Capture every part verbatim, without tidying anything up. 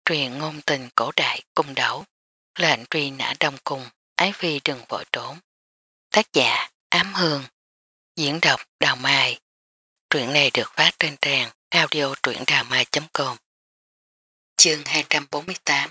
Truyền ngôn tình cổ đại cung đấu, lệnh truy nã đông cung, ái phi đừng vội trốn. Tác giả Ám Hương, diễn đọc Đào Mai. Truyện này được phát trên trang audio truyệnđàmai chấm com. Chương hai trăm bốn mươi tám.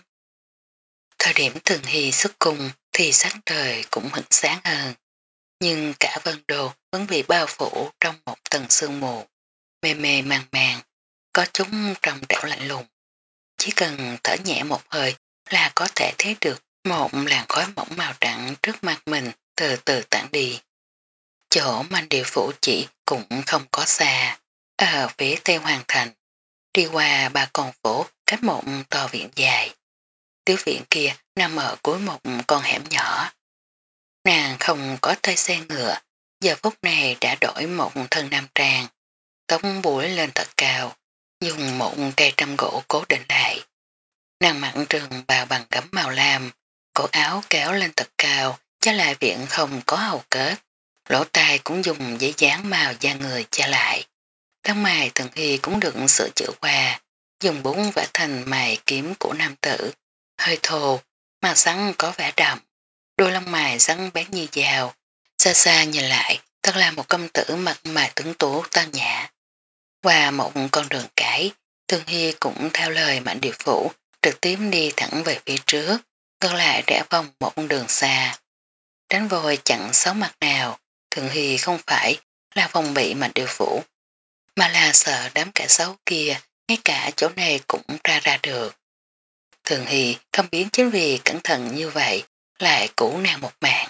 Thời điểm Thường Hy xuất cung thì sáng trời cũng hửng sáng hơn, nhưng cả Vân Đô vẫn bị bao phủ trong một tầng sương mù, mê mê màng màng, có chúng trong trẻo lạnh lùng. Chỉ cần thở nhẹ một hơi là có thể thấy được một làn khói mỏng màu trắng trước mặt mình từ từ tản đi. Chỗ manh địa phủ chỉ cũng không có xa, ở phía tây hoàng thành, đi qua ba con phố cách một tòa viện dài. Tiểu viện kia nằm ở cuối một con hẻm nhỏ. Nàng không có tay xe ngựa, giờ phút này đã đổi một thân nam trang, tóc búi lên thật cao, dùng một cây trăm gỗ cố định lại. Nàng mặn trường bào bằng gấm màu lam, cổ áo kéo lên thật cao, cho lại viện không có hầu kết, lỗ tai cũng dùng giấy dán màu da người che lại. Lông mày Thường Hy cũng được sửa chữa qua, dùng bún vẽ thành mày kiếm của nam tử, hơi thô, màu sáng có vẻ đậm, đôi lông mày rắn bén như dao, xa xa nhìn lại, thật là một công tử mặt mày tuấn tú tao nhã. Qua một con đường cái, Thường Hy cũng theo lời Mạnh Điệp Phủ, trực tiếp đi thẳng về phía trước, ngược lại rẽ vòng một đường xa. Tránh vội chẳng xấu mặt nào, Thường Hy không phải là phòng bị Mạnh Điệp Phủ, mà là sợ đám kẻ xấu kia, ngay cả chỗ này cũng ra ra được. Thường Hy không biến chính vì cẩn thận như vậy, lại cứu nàng một mạng.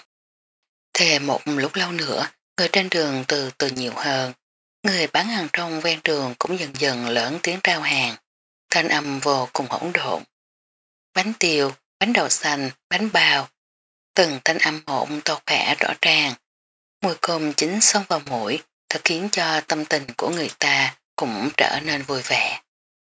Thề một lúc lâu nữa, người trên đường từ từ nhiều hơn, người bán hàng trong ven đường cũng dần dần lớn tiếng rao hàng, thanh âm vô cùng hỗn độn. Bánh tiêu, bánh đậu xanh, bánh bao, từng thanh âm hỗn to khẽ rõ ràng, mùi cơm chín xông vào mũi, thật khiến cho tâm tình của người ta cũng trở nên vui vẻ.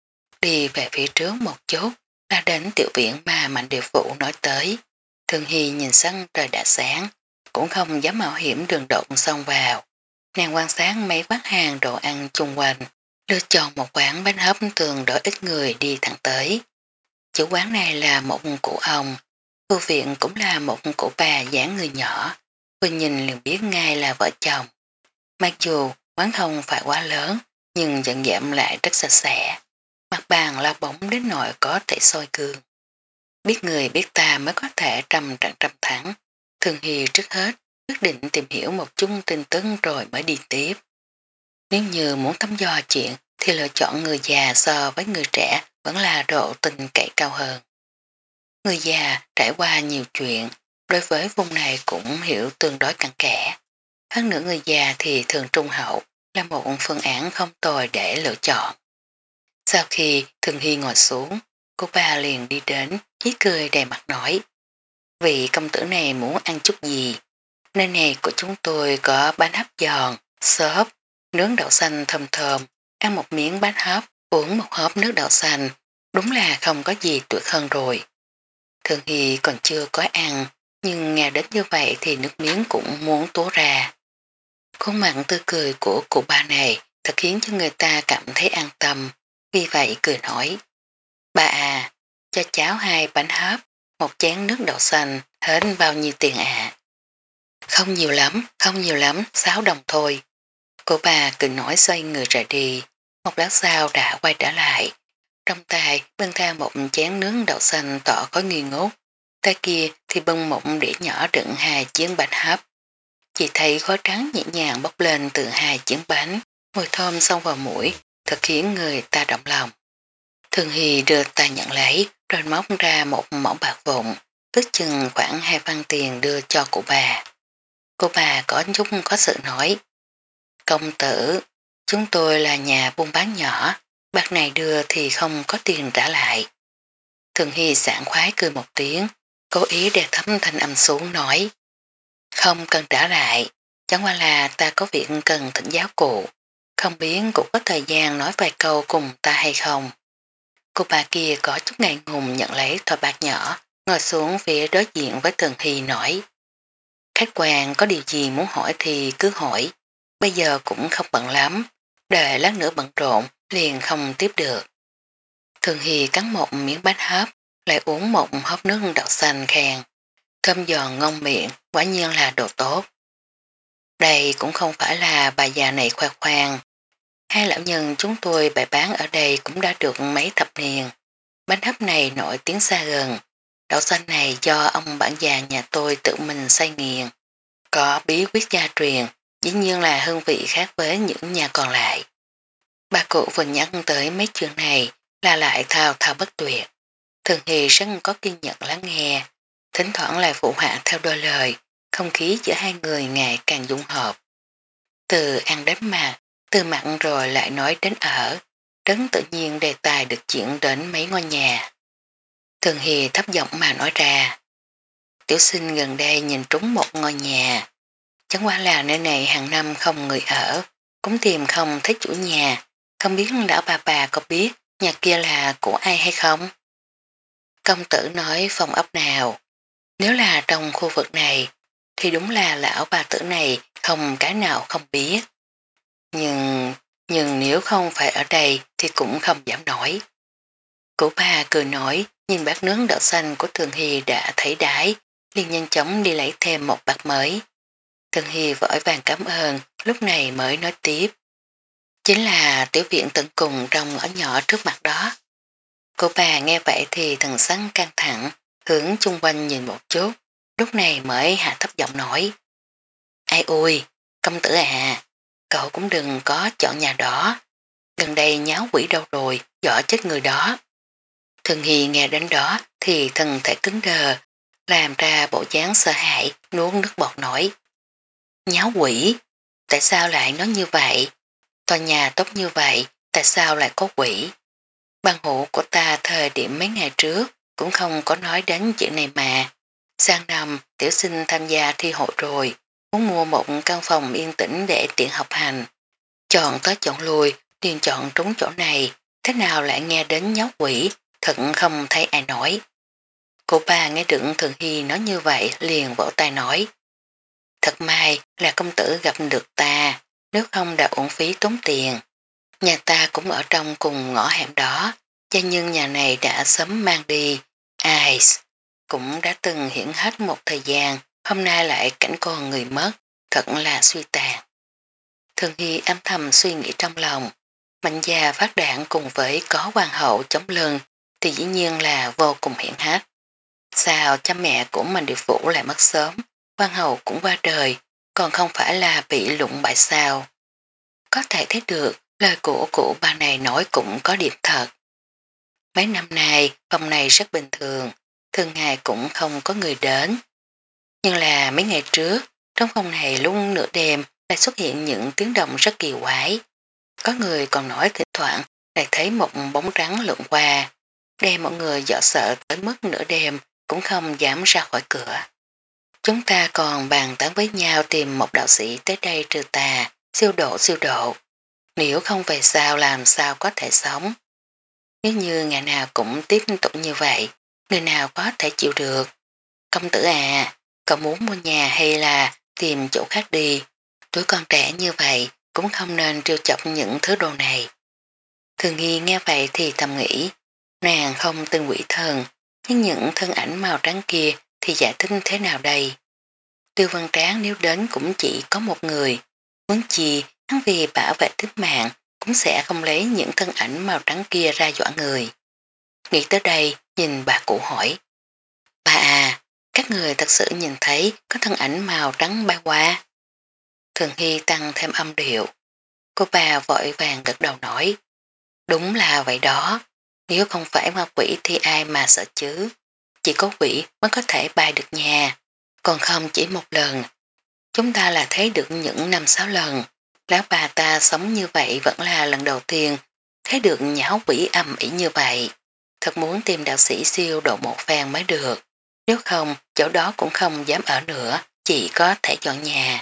Đi về phía trước một chút là đến tiểu viện mà Mạnh Điệp Vũ nói tới. Thường Hy nhìn sân trời đã sáng, cũng không dám mạo hiểm đường động xông vào. Nàng quan sát mấy bát hàng đồ ăn chung quanh, lựa chọn một quán bánh hấp tường đỡ ít người đi thẳng tới. Chủ quán này là một cụ ông, phu viện cũng là một cụ bà dáng người nhỏ, vừa nhìn liền biết ngay là vợ chồng. Mặc dù quán không phải quá lớn, nhưng dần dạm lại rất sạch sẽ. Mặt bàn lau bóng đến nỗi có thể soi gương. Biết người biết ta mới có thể trăm trận trăm thắng. Thường Hy trước hết quyết định tìm hiểu một chút tin tức rồi mới đi tiếp. Nếu như muốn thăm dò chuyện thì lựa chọn người già so với người trẻ vẫn là độ tin cậy cao hơn. Người già trải qua nhiều chuyện, đối với vùng này cũng hiểu tương đối cặn kẽ. Hơn nữa người già thì thường trung hậu là một phương án không tồi để lựa chọn. Sau khi Thường Hy ngồi xuống, cô ba liền đi đến, chí cười đầy mặt nói: vị công tử này muốn ăn chút gì? Nơi này của chúng tôi có bánh hấp giòn, xốp, nướng đậu xanh thơm thơm, ăn một miếng bánh hấp, uống một hớp nước đậu xanh, đúng là không có gì tuyệt hơn rồi. Thường Hy còn chưa có ăn, nhưng nghe đến như vậy thì nước miếng cũng muốn túa ra. Khuôn mặt tươi cười của cụ ba này thật khiến cho người ta cảm thấy an tâm, vì vậy cười nói: bà à, cho cháu hai bánh hấp, một chén nước đậu xanh, hết bao nhiêu tiền ạ? À? Không nhiều lắm, không nhiều lắm, sáu đồng thôi. Cô bà cười nói xoay người rời đi, một lát sau đã quay trở lại. Trong tay bưng theo một chén nướng đậu xanh tỏ có nghi ngút, tay kia thì bưng một đĩa nhỏ đựng hai chiếc bánh hấp. Chỉ thấy khói trắng nhẹ nhàng bốc lên từ hai chiếc bánh, mùi thơm xông vào mũi, thật khiến người ta động lòng. Thường Hy đưa tay nhận lấy, rồi móc ra một mẫu bạc vụn, ước chừng khoảng hai văn tiền đưa cho cụ bà. Cô bà có chút có sự nói: công tử, chúng tôi là nhà buôn bán nhỏ, bạc này đưa thì không có tiền trả lại. Thường Hy sảng khoái cười một tiếng, cố ý đè thấm thanh âm xuống nói: không cần trả lại, chẳng qua là ta có việc cần thỉnh giáo cụ, không biết cụ có thời gian nói vài câu cùng ta hay không. Cô bà kia có chút ngại ngùng nhận lấy thỏi bạc nhỏ, ngồi xuống phía đối diện với Thường Hy nói: khách quan có điều gì muốn hỏi thì cứ hỏi, bây giờ cũng không bận lắm, đợi lát nữa bận rộn liền không tiếp được. Thường Hy cắn một miếng bánh hấp, lại uống một hớp nước đậu xanh khen. Thơm giòn ngon miệng, quả nhiên là đồ tốt. Đây cũng không phải là bà già này khoe khoang. Hai lão nhân chúng tôi bày bán ở đây cũng đã được mấy thập niên. Bánh hấp này nổi tiếng xa gần. Đậu xanh này do ông bản già nhà tôi tự mình xay nghiền. Có bí quyết gia truyền, dĩ nhiên là hương vị khác với những nhà còn lại. Bà cụ vừa nhắc tới mấy chuyện này là lại thao thao bất tuyệt. Thường thì rất có kiên nhẫn lắng nghe, thỉnh thoảng lại phụ họa theo đôi lời, không khí giữa hai người ngày càng dung hợp. Từ ăn đến mặt, từ mặn rồi lại nói đến ở, rất tự nhiên đề tài được chuyển đến mấy ngôi nhà. Thường Hy thấp giọng mà nói ra, tiểu sinh gần đây nhìn trúng một ngôi nhà, chẳng qua là nơi này hàng năm không người ở, cũng tìm không thấy chủ nhà, không biết lão bà bà có biết nhà kia là của ai hay không? Công tử nói phòng ốc nào, nếu là trong khu vực này thì đúng là lão bà tử này không cái nào không biết. Nhưng, nhưng nếu không phải ở đây thì cũng không dám nổi. Cụ bà cười nói, nhìn bát nướng đậu xanh của Thường Hy đã thấy đái, liền nhanh chóng đi lấy thêm một bát mới. Thường Hy vội vàng cảm ơn, lúc này mới nói tiếp. Chính là tiểu viện tận cùng trong ở nhỏ trước mặt đó. Cô bà nghe vậy thì thần sắc căng thẳng, hướng chung quanh nhìn một chút, lúc này mới hạ thấp giọng nói. Ai ui, công tử à, cậu cũng đừng có chọn nhà đó, gần đây nháo quỷ đâu rồi, dọa chết người đó. Thường Hy nghe đến đó thì thân thể cứng đờ, làm ra bộ dáng sợ hãi, nuốt nước bọt nổi. Nháo quỷ, tại sao lại nói như vậy? Tòa nhà tốt như vậy, tại sao lại có quỷ? Ban hộ của ta thời điểm mấy ngày trước cũng không có nói đến chuyện này mà. Sang năm tiểu sinh tham gia thi hội rồi, muốn mua một căn phòng yên tĩnh để tiện học hành. Chọn tới chọn lui, liền chọn trúng chỗ này, thế nào lại nghe đến nháo quỷ, thật không thấy ai nói. Cô ba nghe được Thường Hy nói như vậy liền vỗ tay nói. Thật may là công tử gặp được ta, nếu không đã uổng phí tốn tiền. Nhà ta cũng ở trong cùng ngõ hẻm đó, cho nhưng nhà này đã sớm mang đi. Ai cũng đã từng hiển hết một thời gian, hôm nay lại cảnh con người mất, thật là suy tàn. Thường Hy âm thầm suy nghĩ trong lòng, mạnh gia phát đạn cùng với có hoàng hậu chống lưng thì dĩ nhiên là vô cùng hiển hách. Sao cha mẹ của mình địa phủ lại mất sớm, hoàng hậu cũng qua đời, còn không phải là bị lụng bại sao. Có thể thấy được lời của cụ bà này nói cũng có điểm thật. Mấy năm nay phòng này rất bình thường, thường ngày cũng không có người đến. Nhưng là mấy ngày trước, trong phòng này lúc nửa đêm lại xuất hiện những tiếng động rất kỳ quái. Có người còn nói thỉnh thoảng lại thấy một bóng trắng lượn qua, đem mọi người dọa sợ tới mức nửa đêm cũng không dám ra khỏi cửa. Chúng ta còn bàn tán với nhau tìm một đạo sĩ tới đây trừ tà, siêu độ siêu độ. Nếu không về sao làm sao có thể sống. Nếu như ngày nào cũng tiếp tục như vậy, người nào có thể chịu được. Công tử à, cậu muốn mua nhà hay là tìm chỗ khác đi. Tuổi con trẻ như vậy cũng không nên trêu chọc những thứ đồ này. Thường Nghi nghe vậy thì thầm nghĩ, nàng không tin quỷ thần, nhưng những thân ảnh màu trắng kia thì giải thích thế nào đây? Tiêu Văn Tráng nếu đến cũng chỉ có một người, muốn chi hắn vì bảo vệ tính mạng cũng sẽ không lấy những thân ảnh màu trắng kia ra dọa người. Nghĩ tới đây, nhìn bà cụ hỏi, bà à, các người thật sự nhìn thấy có thân ảnh màu trắng bay qua. Thường Hy tăng thêm âm điệu, cô bà vội vàng gật đầu nói, đúng là vậy đó, nếu không phải ma quỷ thì ai mà sợ chứ, chỉ có quỷ mới có thể bay được nhà, còn không chỉ một lần. Chúng ta là thấy được những năm sáu lần, lão bà ta sống như vậy vẫn là lần đầu tiên thấy được nháo quỷ âm ỉ như vậy. Thật muốn tìm đạo sĩ siêu độ một phen mới được, nếu không chỗ đó cũng không dám ở nữa, chỉ có thể chọn nhà.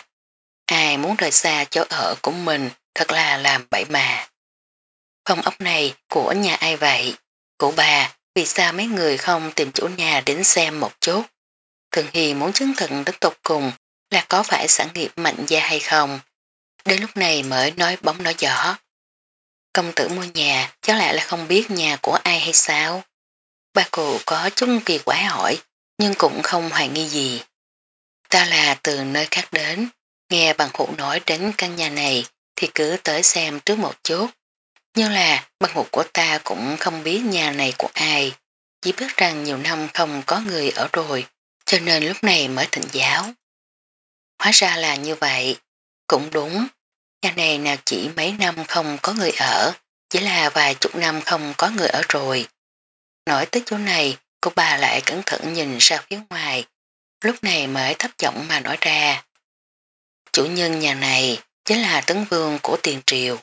Ai muốn rời xa chỗ ở của mình thật là làm bậy mà. Phòng ốc này của nhà ai vậy? Cụ bà, vì sao mấy người không tìm chủ nhà đến xem một chút? Thường Hy muốn chứng thực đến tột cùng là có phải sản nghiệp mạnh gia hay không. Đến lúc này mới nói bóng nói gió. Công tử mua nhà chắc lẽ là không biết nhà của ai hay sao? Ba cụ có chút kỳ quái hỏi, nhưng cũng không hoài nghi gì. Ta là từ nơi khác đến, nghe bằng hữu nói đến căn nhà này thì cứ tới xem trước một chút. Nhưng là bằng hữu của ta cũng không biết nhà này của ai, chỉ biết rằng nhiều năm không có người ở rồi, cho nên lúc này mới thỉnh giáo. Hóa ra là như vậy, cũng đúng, nhà này nào chỉ mấy năm không có người ở, chỉ là vài chục năm không có người ở rồi. Nói tới chỗ này, cô bà lại cẩn thận nhìn ra phía ngoài, lúc này mới thấp giọng mà nói ra. Chủ nhân nhà này chính là Tấn Vương của Tiền Triều.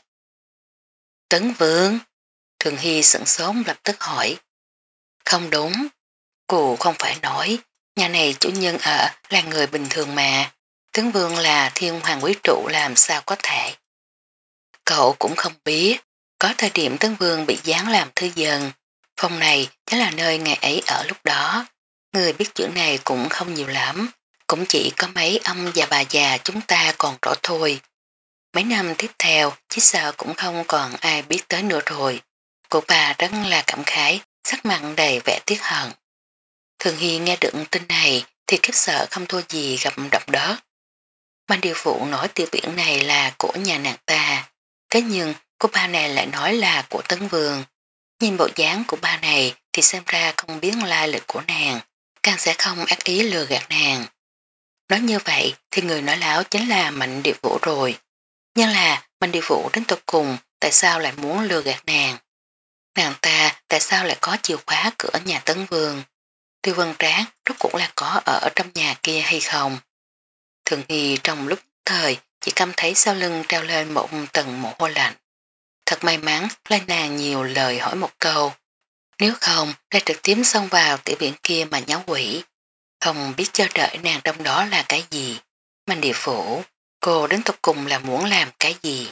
Tấn Vương? Thường Hy sửng sốt lập tức hỏi. Không đúng, cô không phải nói, nhà này chủ nhân ở là người bình thường mà, Tấn Vương là thiên hoàng quý trụ làm sao có thể. Cậu cũng không biết, có thời điểm Tấn Vương bị giáng làm thư dân, phòng này chính là nơi ngày ấy ở lúc đó, người biết chuyện này cũng không nhiều lắm, cũng chỉ có mấy ông và bà già chúng ta còn rõ thôi. Mấy năm tiếp theo, chỉ sợ cũng không còn ai biết tới nữa rồi. Cô bà rất là cảm khái, sắc mặt đầy vẻ tiếc hận. Thường Hy nghe được tin này thì khiếp sợ không thua gì gặp động đất. Ban điều vụ nói tiêu biển này là của nhà nàng ta. Thế nhưng cô ba này lại nói là của Tấn Vương. Nhìn bộ dáng của ba này thì xem ra không biết lai lịch của nàng, càng sẽ không ác ý lừa gạt nàng. Nói như vậy thì người nói láo chính là Mạnh Điệp Vũ rồi. Nhưng là Mạnh Điệp Vũ đến tục cùng tại sao lại muốn lừa gạt nàng? Nàng ta tại sao lại có chìa khóa cửa nhà Tấn Vương? Tiêu Vân Tráng rốt cũng là có ở trong nhà kia hay không? Thường Hy trong lúc thời chỉ cảm thấy sau lưng treo lên một tầng mồ hôi lạnh. Thật may mắn là nàng nhiều lời hỏi một câu. Nếu không lại trực tiếp xông vào tiểu viện kia mà nháo quỷ. Không biết chờ đợi nàng trong đó là cái gì. Mạnh địa phủ, cô đến tục cùng là muốn làm cái gì?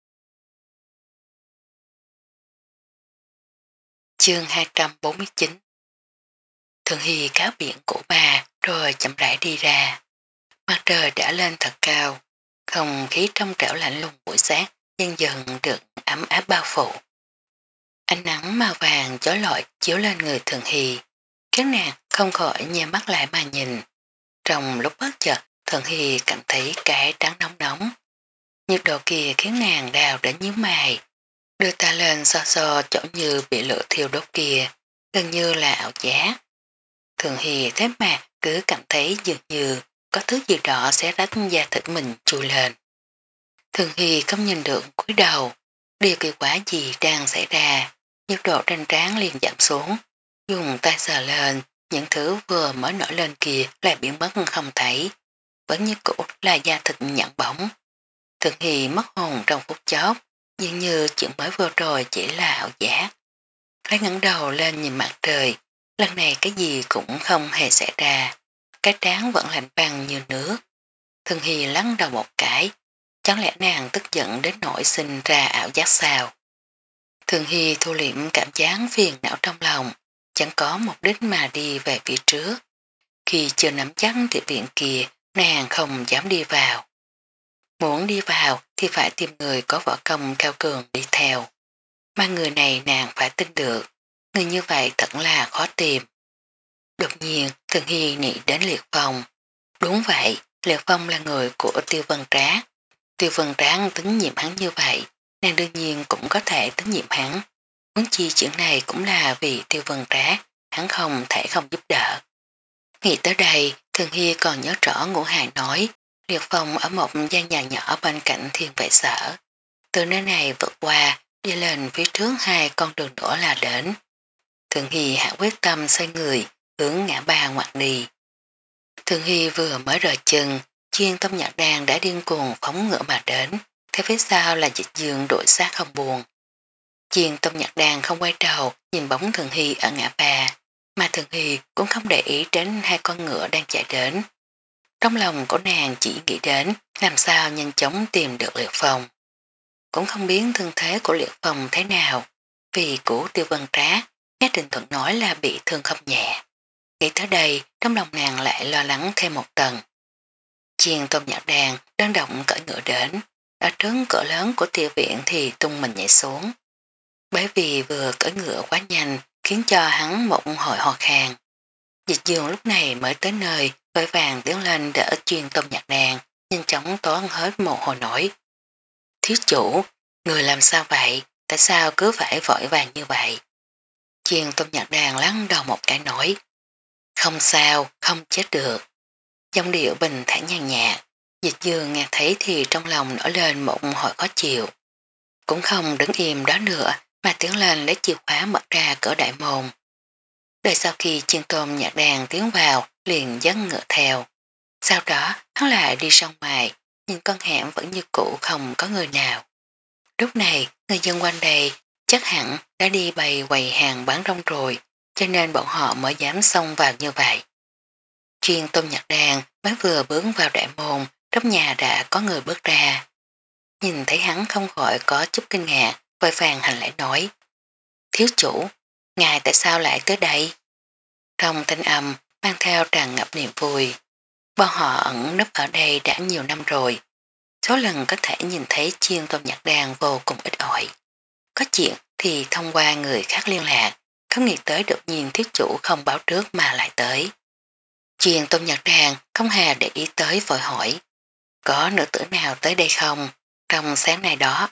Chương hai trăm bốn mươi chín. Thường Hy cáo biển của bà rồi chậm rãi đi ra. Mặt trời đã lên thật cao, không khí trong trẻo lạnh lùng buổi sáng dần dần được ấm áp bao phủ. Ánh nắng màu vàng chói lọi chiếu lên người Thường Hy, khiến nàng không khỏi nhè mắt lại mà nhìn. Trong lúc bất chợt, Thường Hy cảm thấy cái trắng nóng nóng. Nhiệt độ kia khiến nàng đào đến nhíu mày, đưa ta lên so so chỗ như bị lửa thiêu đốt kia, gần như là ảo giác. Thường Hy thế mà cứ cảm thấy dường như có thứ gì đó sẽ rách da thịt mình chui lên. Thường Hy không nhìn được cúi đầu, điều kỳ quả gì đang xảy ra, nhiệt độ trên trán liền giảm xuống, dùng tay sờ lên, những thứ vừa mới nổi lên kia lại biến mất không thấy, vẫn như cũ là da thịt nhẵn bóng. Thường Hy mất hồn trong phút chốc, dường như chuyện mới vừa rồi chỉ là ảo giác. Lấy ngẩng đầu lên nhìn mặt trời, lần này cái gì cũng không hề xảy ra, cái trán vẫn lạnh băng như nước. Thường Hy lắng đầu một cái, chẳng lẽ nàng tức giận đến nỗi sinh ra ảo giác sao? Thường Hy thu liệm cảm giác phiền não trong lòng, chẳng có mục đích mà đi về phía trước. Khi chưa nắm chắc địa viện kia, nàng không dám đi vào. Muốn đi vào thì phải tìm người có võ công cao cường đi theo. Mà người này nàng phải tin được, người như vậy thật là khó tìm. Đột nhiên, Thường Hy nghĩ đến Liệt Phong. Đúng vậy, Liệt Phong là người của Tiêu Vân Trác. Tiêu Vân Trác tín nhiệm hắn như vậy, nàng đương nhiên cũng có thể tín nhiệm hắn. Muốn chi chuyện này cũng là vì Tiêu Vân Trác, hắn không thể không giúp đỡ. Nghĩ tới đây, Thường Hy còn nhớ rõ Ngũ Hải nói, Liệt Phong ở một gian nhà nhỏ bên cạnh Thiên Vệ Sở. Từ nơi này vượt qua, đi lên phía trước hai con đường nữa là đến. Thường Hy hạ quyết tâm xoay người, hướng ngã ba ngoặt đi. Thường Hy vừa mới rời chân, Chiên Tâm Nhạc Đàn đã điên cuồng phóng ngựa mà đến, theo phía sau là Dịch Dương đội sát không buồn. Chiên Tâm Nhạc Đàn không quay đầu nhìn bóng Thường Hy ở ngã ba, mà Thường Hy cũng không để ý đến hai con ngựa đang chạy đến. Trong lòng của nàng chỉ nghĩ đến làm sao nhanh chóng tìm được Liệt Phong. Cũng không biết thương thế của Liệt Phong thế nào, vì của Tiêu Vân Trác, nghe Trình Thuận nói là bị thương không nhẹ. Nghĩ tới đây, trong lòng nàng lại lo lắng thêm một tầng. Chiên Tôm Nhạc Đàn đơn động cởi ngựa đến, ở trấn cửa lớn của tiêu viện thì tung mình nhảy xuống. Bởi vì vừa cưỡi ngựa quá nhanh khiến cho hắn một hồi ho khan. Dịch dương lúc này mới tới nơi vội vàng tiến lên đỡ chuyên tôm nhạc đàn, nhanh chóng toán hết mồ hôi nổi. Thiếu chủ, người làm sao vậy? Tại sao cứ phải vội vàng như vậy? Chuyên tôm nhạc đàn lăn đầu một cái nổi. Không sao, không chết được. Dòng điệu bình thản nhàn nhạt, dịch dương nghe thấy thì trong lòng nổi lên một hồi khó chịu. Cũng không đứng im đó nữa mà tiến lên lấy chìa khóa mở ra cửa đại môn. Đợi sau khi chiên tôm nhạc đàn tiến vào liền dấn ngựa theo. Sau đó hắn lại đi ra ngoài, nhưng con hẻm vẫn như cũ không có người nào. Lúc này người dân quanh đây chắc hẳn đã đi bày quầy hàng bán rong rồi, cho nên bọn họ mới dám xông vào như vậy. Chuyên tôm nhạc đàn mới vừa bước vào đại môn, trong nhà đã có người bước ra. Nhìn thấy hắn không khỏi có chút kinh ngạc, vội vàng hành lễ nói. Thiếu chủ, ngài tại sao lại tới đây? Trong thanh âm mang theo tràn ngập niềm vui. Bọn họ ẩn nấp ở đây đã nhiều năm rồi. Số lần có thể nhìn thấy chiên tôm nhạc đàn vô cùng ít ỏi. Có chuyện thì thông qua người khác liên lạc, không nghĩ tới đột nhiên thiếu chủ không báo trước mà lại tới. Chiên tôm nhạc đàn không hề để ý tới vội hỏi. Có nữ tử nào tới đây không? Trong sáng nay đó.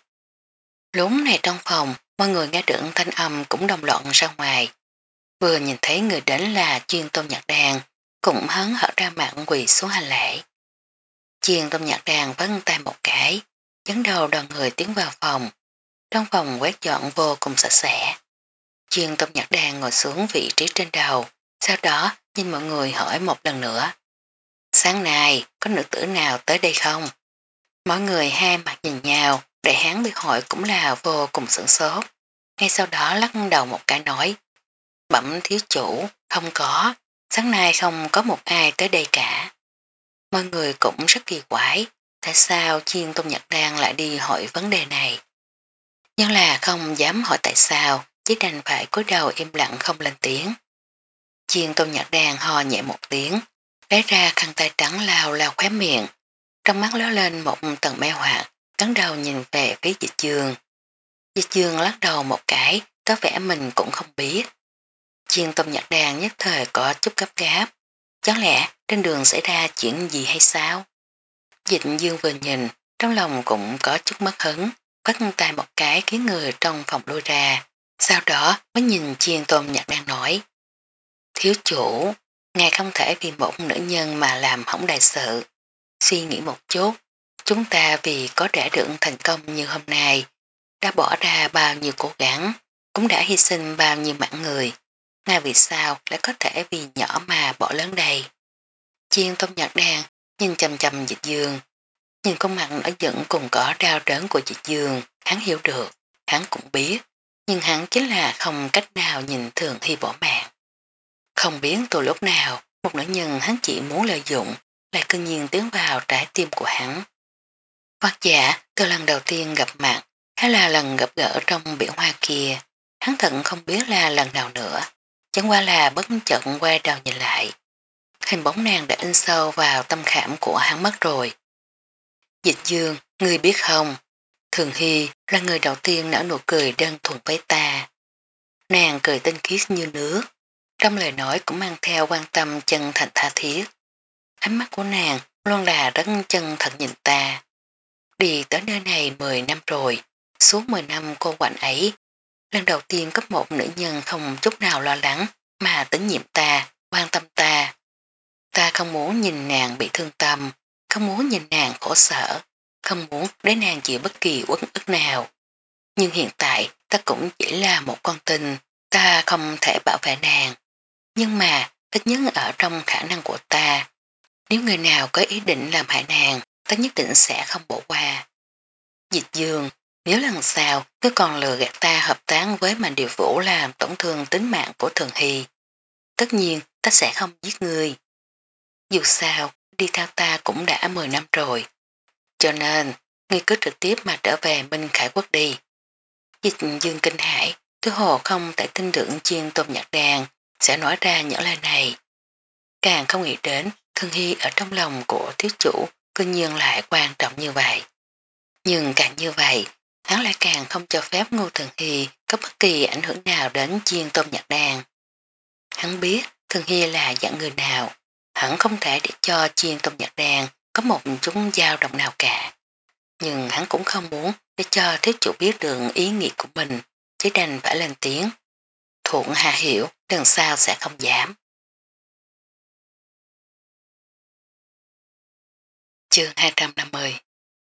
Lúc này trong phòng, mọi người nghe được thanh âm cũng đồng loạn ra ngoài. Vừa nhìn thấy người đến là chuyên tôm nhạc đàn, cũng hấn hở ra mặt quỳ xuống hành lễ. Chuyên tôm nhạc đàn vân tay một cái, dẫn đầu đoàn người tiến vào phòng. Trong phòng quét dọn vô cùng sạch sẽ. Chuyên tôm nhạc đàn ngồi xuống vị trí trên đầu, sau đó nhìn mọi người hỏi một lần nữa. Sáng nay, có nữ tử nào tới đây không? Mọi người hai mặt nhìn nhau, đại hán bị hỏi cũng là vô cùng sửng sốt. Ngay sau đó lắc đầu một cái nói. Bẩm thiếu chủ, không có, sáng nay không có một ai tới đây cả. Mọi người cũng rất kỳ quái, tại sao chiên tôm nhật đan lại đi hỏi vấn đề này. Nhưng là không dám hỏi tại sao, chỉ đành phải cúi đầu im lặng không lên tiếng. Chiên tôm nhật đan ho nhẹ một tiếng, lấy ra khăn tay trắng lao lao khóe miệng, trong mắt ló lên một tầng mê hoặc, cắn đầu nhìn về phía dịch dương. Dịch dương lắc đầu một cái, có vẻ mình cũng không biết. Chiên tôm nhạc đàn nhất thời có chút gấp gáp. Chẳng lẽ trên đường xảy ra chuyện gì hay sao? Dịch dương vừa nhìn, trong lòng cũng có chút mất hứng, bắt tay một cái khiến người trong phòng lui ra. Sau đó mới nhìn chiên tôm nhạc đàn nói. Thiếu chủ, ngài không thể vì một nữ nhân mà làm hỏng đại sự. Suy nghĩ một chút, chúng ta vì có để được thành công như hôm nay, đã bỏ ra bao nhiêu cố gắng, cũng đã hy sinh bao nhiêu mạng người. Ngài vì sao lại có thể vì nhỏ mà bỏ lớn đây? Chiên tôm nhạc đàn nhìn chầm chầm dịch dương, nhìn con mặt ở giận cùng có đau đớn của dịch dương, hắn hiểu được, hắn cũng biết, nhưng hắn chính là không cách nào nhìn Thường Hy bỏ mạng. Không biết từ lúc nào, một nữ nhân hắn chỉ muốn lợi dụng, lại cương nhiên tiến vào trái tim của hắn. Hoặc giả, từ lần đầu tiên gặp mặt, hay là lần gặp gỡ trong biển hoa kia, hắn thận không biết là lần nào nữa, chẳng qua là bất chợt quay đầu nhìn lại. Hình bóng nàng đã in sâu vào tâm khảm của hắn mất rồi. Dịch dương, ngươi biết không, Thường Hy là người đầu tiên nở nụ cười đơn thuần với ta. Nàng cười tinh khiết như nước, trong lời nói cũng mang theo quan tâm chân thành tha thiết. Ánh mắt của nàng luôn là rất chân thật nhìn ta. Đi tới nơi này mười năm rồi, suốt mười năm cô quạnh ấy, lần đầu tiên có một nữ nhân không chút nào lo lắng mà tín nhiệm ta, quan tâm ta. Ta không muốn nhìn nàng bị thương tâm, không muốn nhìn nàng khổ sở, không muốn để nàng chịu bất kỳ uất ức nào. Nhưng hiện tại ta cũng chỉ là một con tinh, ta không thể bảo vệ nàng. Nhưng mà ít nhất ở trong khả năng của ta, nếu người nào có ý định làm hại nàng, ta nhất định sẽ không bỏ qua. Dịch dương, nếu lần sau cứ còn lừa gạt ta hợp tác với Mạnh Điều Vũ làm tổn thương tính mạng của Thường Hy, tất nhiên ta sẽ không giết ngươi. Dù sao, đi theo ta cũng đã mười năm rồi. Cho nên, ngươi cứ trực tiếp mà trở về Minh Khải Quốc đi. Dịch dương kinh hải, thứ hồ không thể tin được chiên tôm nhạc đàn sẽ nói ra những lời này. Càng không nghĩ đến Thường Hy ở trong lòng của thiếu chủ cư nhiên lại quan trọng như vậy. Nhưng càng như vậy, hắn lại càng không cho phép Ngô Thường Hy có bất kỳ ảnh hưởng nào đến chiên tôm nhạc đàn. Hắn biết Thường Hy là dạng người nào, hắn không thể để cho chiên tôm nhạc đàn có một chút dao động nào cả. Nhưng hắn cũng không muốn để cho thiếu chủ biết được ý nghĩ của mình, chỉ đành phải lên tiếng. Thuận hạ hiểu, lần sau sẽ không giảm. Chương hai trăm năm mươi.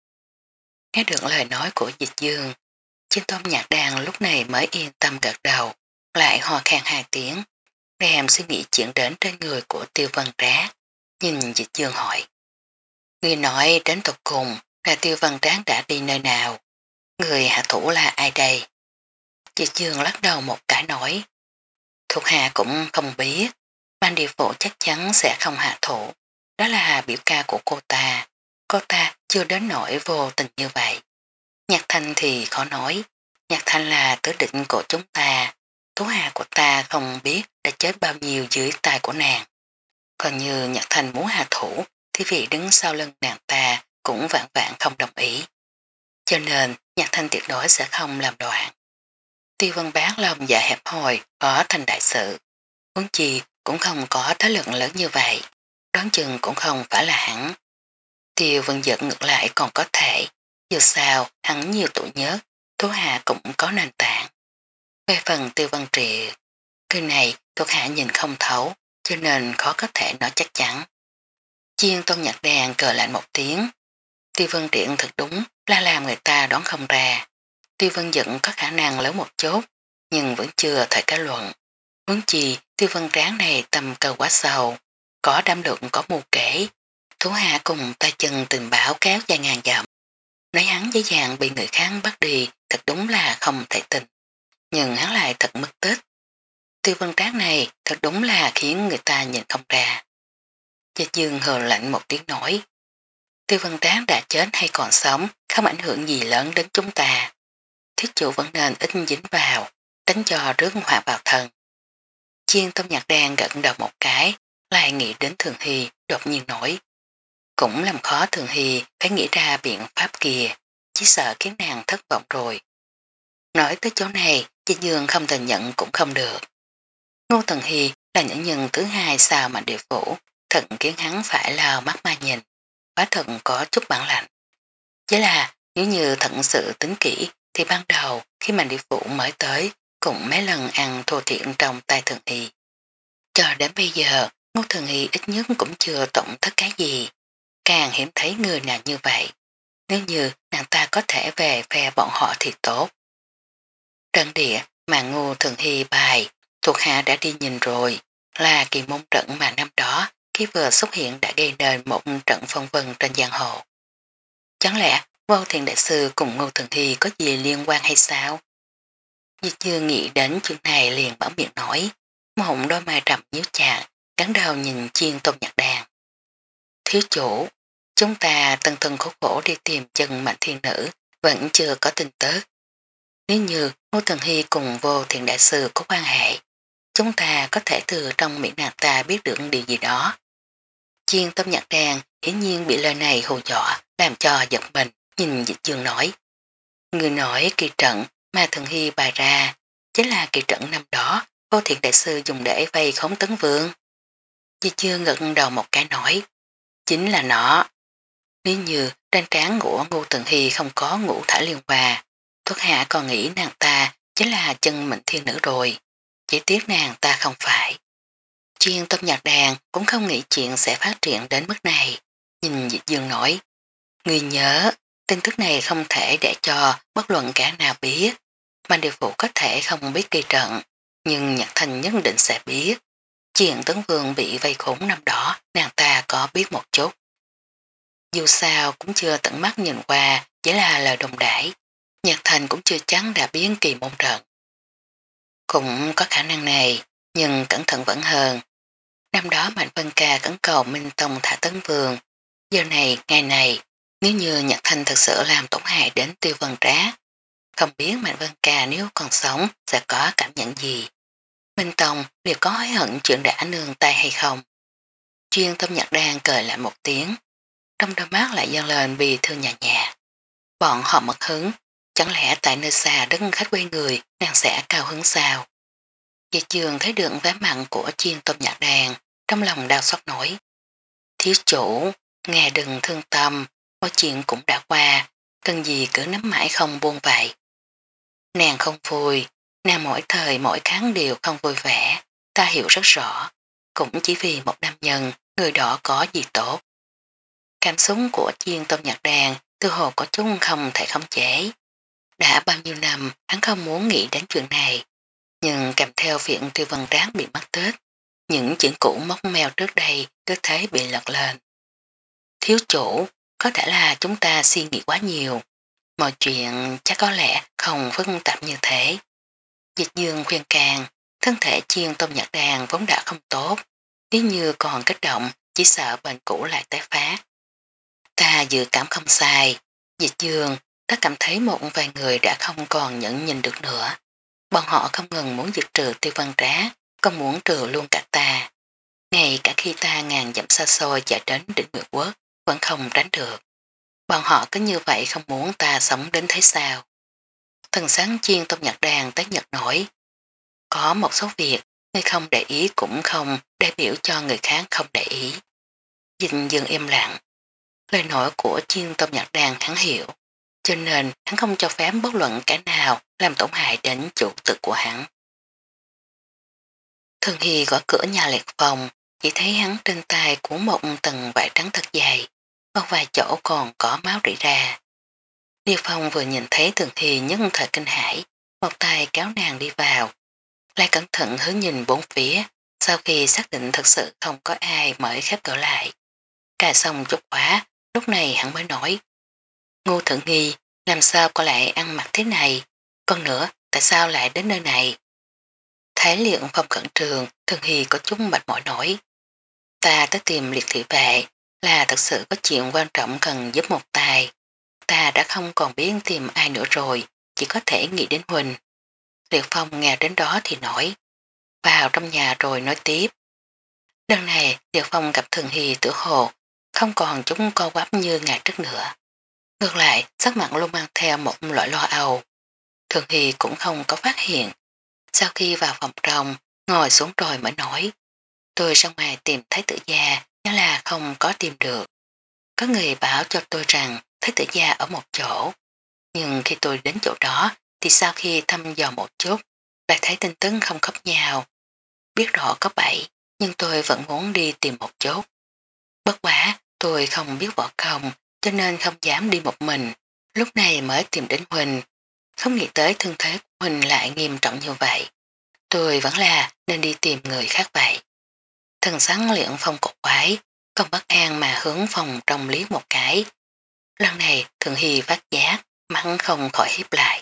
Nghe được lời nói của Dịch Dương, chiên tôm nhạc đàn lúc này mới yên tâm gật đầu, lại hò khan hai tiếng, đem suy nghĩ chuyển đến trên người của Tiêu Văn Trá. Nhìn Dịch Dương hỏi, người nói đến tục cùng là Tiêu Văn Tráng đã đi nơi nào, người hạ thủ là ai đây? Dịch Dương lắc đầu một cái nói, thuộc hạ cũng không biết, ban địa phủ chắc chắn sẽ không hạ thủ, đó là biểu ca của cô ta, cô ta chưa đến nỗi vô tình như vậy. Nhạc Thanh thì khó nói, Nhạc Thanh là tử định của chúng ta, Tú Hà của ta không biết đã chết bao nhiêu dưới tay của nàng. Còn như Nhạc Thanh muốn hạ thủ thì vị đứng sau lưng nàng ta cũng vạn vạn không đồng ý. Cho nên Nhạc Thanh tuyệt đối sẽ không làm đoạn. Tiêu Văn Bác lòng dạ hẹp hòi có thành đại sự. Huống chi cũng không có thế lực lớn như vậy. Đoán chừng cũng không phải là hắn. Tiêu Văn Giật ngược lại còn có thể. Dù sao hắn nhiều tuổi nhất, Tú Hạ cũng có nền tảng. Về phần Tiêu Văn Triệt, cái này thuộc hạ nhìn không thấu, cho nên khó có thể nói chắc chắn. Chiên tôn nhạc đàn cờ lạnh một tiếng. Tiêu Văn Triệt thật đúng là làm người ta đoán không ra. Tiêu Văn Dận có khả năng lớn một chút, nhưng vẫn chưa thể kết luận. Huống chi Tiêu Văn Tráng này tầm cơ quá sâu, có đam lượng có mưu kể. Thú hạ cùng tay chân tình báo kéo dài ngàn dặm. Nói hắn dễ dàng bị người khác bắt đi thật đúng là không thể tin. Nhưng hắn lại thật mất tích. Tiêu Văn Tráng này thật đúng là khiến người ta nhìn không ra. Dịch Dương hờ lạnh một tiếng nổi. Tiêu Văn Tráng đã chết hay còn sống không ảnh hưởng gì lớn đến chúng ta. Thiết chủ vẫn nên ít dính vào, tránh cho rước họa vào thân. Chiên tôm nhạc đàn gật đầu một cái, lại nghĩ đến Thường Hy đột nhiên nổi. Cũng làm khó Thường Hy phải nghĩ ra biện pháp kia, chỉ sợ khiến nàng thất vọng rồi. Nói tới chỗ này, Chi Dương không thừa nhận cũng không được. Ngô Thường Hy là những nhân thứ hai sao mà địa phủ, thật khiến hắn phải lao mắt ma nhìn, quá thật có chút bản lạnh. Chỉ là nếu như thật sự tính kỹ thì ban đầu khi mà địa phủ mới tới cũng mấy lần ăn thua thiện trong tay Thường Hy. Cho đến bây giờ, Ngô Thường Hy ít nhất cũng chưa tổn thất cái gì. Càng hiếm thấy người nào như vậy. Nếu như nàng ta có thể về phe bọn họ thì tốt. Trận địa mà Ngô Thường Hy bài, thuộc hạ đã đi nhìn rồi, là kỳ môn trận mà năm đó khi vừa xuất hiện đã gây nên một trận phong vân trên giang hồ. Chẳng lẽ Vô Thiện Đại Sư cùng Ngô Thường Hy có gì liên quan hay sao? Diệt chưa nghĩ đến chuyện này liền bảo miệng nói, mộng đôi mai rậm nhíu chặt, gắn đầu nhìn chiên tôm nhạc đàn. Thiếu chủ, chúng ta tân thân khổ khổ đi tìm chân mạnh thiên nữ, vẫn chưa có tin tức. Nếu như Ngô Thường Hy cùng Vô Thiện Đại Sư có quan hệ, chúng ta có thể từ trong miệng nàng ta biết được điều gì đó. Chiên tôm nhạc đàn hiển nhiên bị lời này hù dọa, làm cho giật mình, nhìn Dịch Dương nói. Người nói kỳ trận mà Thường Hy bài ra, chính là kỳ trận năm đó Vô Thiện Đại Sư dùng để vây khống Tấn Vương. Dịch Dương ngật đầu một cái nói, chính là nó. Nếu như trên trán của Ngô Thường Hy không có ngũ thải liên hòa, Thuốc Hạ còn nghĩ nàng ta chính là chân mệnh thiên nữ rồi, chỉ tiếc nàng ta không phải. Chuyên tâm nhạc đàn cũng không nghĩ chuyện sẽ phát triển đến mức này. Nhìn Dịch Dương nói, người nhớ, tin tức này không thể để cho bất luận cả nào biết. Ban điều phụ có thể không biết kỳ trận, nhưng Nhạc Thành nhất định sẽ biết. Chuyện Tấn Vương bị vây khốn năm đó, nàng ta có biết một chút. Dù sao cũng chưa tận mắt nhìn qua, chỉ là lời đồng đãi. Nhạc Thành cũng chưa chắn đã biến kỳ môn trận. Cũng có khả năng này, nhưng cẩn thận vẫn hơn. Năm đó Mạnh Vân Ca cẩn cầu Minh Tông thả Tấn Vương. Giờ này, ngày này, nếu như Nhạc Thanh thực sự làm tổn hại đến Tiêu Vân Trá, không biết Mạnh Vân Ca nếu còn sống sẽ có cảm nhận gì. Minh Tông liệu có hối hận chuyện đã nương tay hay không? Chuyên tâm nhạc đang cười lại một tiếng, trong đôi mắt lại dâng lên vì thương nhà nhà. Bọn họ mất hứng, Chẳng lẽ tại nơi xa đất khách quê người nàng sẽ cao hứng sao? Diệp Dương thấy được vẻ mặn của chiên tôm nhạc đàn, trong lòng đau xót nổi. Thiếu chủ, nghe đừng thương tâm, mọi chuyện cũng đã qua, cần gì cứ nắm mãi không buông vậy. Nàng không vui, nàng mỗi thời mỗi kháng đều không vui vẻ, ta hiểu rất rõ, cũng chỉ vì một nam nhân, người đó có gì tốt. Cảm xúc của chiên tôm nhạc đàn tư hồ có chút không thể khống chế. Đã bao nhiêu năm hắn không muốn nghĩ đến chuyện này, nhưng kèm theo việc Tiêu Văn Trác bị mất tích, những chuyện cũ móc mèo trước đây cứ thế bị lật lên. Thiếu chủ, có thể là chúng ta suy nghĩ quá nhiều, mọi chuyện chắc có lẽ không phức tạp như thế. Dịch Dương khuyên càng, thân thể chiên tôm nhạc đàn vốn đã không tốt, nếu như còn kích động chỉ sợ bệnh cũ lại tái phát. Ta dự cảm không sai, Dịch Dương, ta cảm thấy một vài người đã không còn nhẫn nhìn được nữa. Bọn họ không ngừng muốn diệt trừ Tiêu Văn Trác, còn muốn trừ luôn cả ta. Ngay cả khi ta ngàn dặm xa xôi chạy đến đỉnh Nguyệt Quốc, vẫn không tránh được. Bọn họ cứ như vậy không muốn ta sống đến thế sao. Thần sáng chiên tôm nhạc đàn tới nhật nổi. Có một số việc, ngươi không để ý cũng không đại biểu cho người khác không để ý. Dình dừng im lặng. Lời nói của chiên tôm nhạc đàn hắn hiểu, cho nên hắn không cho phép bất luận cái nào làm tổn hại đến chủ tử của hắn. Thường Hy gõ cửa nhà liệt phòng, chỉ thấy hắn trên tay của một tầng vải trắng thật dày, ở vài chỗ còn có máu rỉ ra. Liệt Phong vừa nhìn thấy Thường Hy nhân thời kinh hãi, một tay kéo nàng đi vào, lại cẩn thận hướng nhìn bốn phía, sau khi xác định thật sự không có ai mới khép cửa lại. Cài xong chút quá, lúc này hắn mới nói. Ngô Thượng Nghi, làm sao có lại ăn mặc thế này? Còn nữa, tại sao lại đến nơi này? Thái Liệt Phong khẩn trường, Thường Hy có chút mệt mỏi nổi. Ta tới tìm liệt thị vệ là thật sự có chuyện quan trọng cần giúp một tay. Ta đã không còn biết tìm ai nữa rồi, chỉ có thể nghĩ đến Huỳnh. Liệt Phong nghe đến đó thì nói. Vào trong nhà rồi nói tiếp. Lần này Liệt Phong gặp Thường Hy tử hồ, không còn chúng co quắp như ngày trước nữa. Ngược lại, sắc mặt luôn mang theo một loại lo âu. Thường Hy cũng không có phát hiện. Sau khi vào phòng trong, ngồi xuống rồi mới nói. Tôi ra ngoài tìm Thái tử gia, nhưng là không có tìm được. Có người bảo cho tôi rằng Thái tử gia ở một chỗ. Nhưng khi tôi đến chỗ đó, thì sau khi thăm dò một chút, lại thấy tin tức không khớp nhau. Biết rõ có bẫy, nhưng tôi vẫn muốn đi tìm một chút. Bất quá, tôi không biết võ công, cho nên không dám đi một mình. Lúc này mới tìm đến Huỳnh. Không nghĩ tới thương thế của Huỳnh lại nghiêm trọng như vậy. Tôi vẫn là nên đi tìm người khác vậy. Thần sáng luyện phong cục quái, còn bất an mà hướng phòng trong liếc một cái. Lần này Thường Hy phát giác, mắt không khỏi hiếp lại.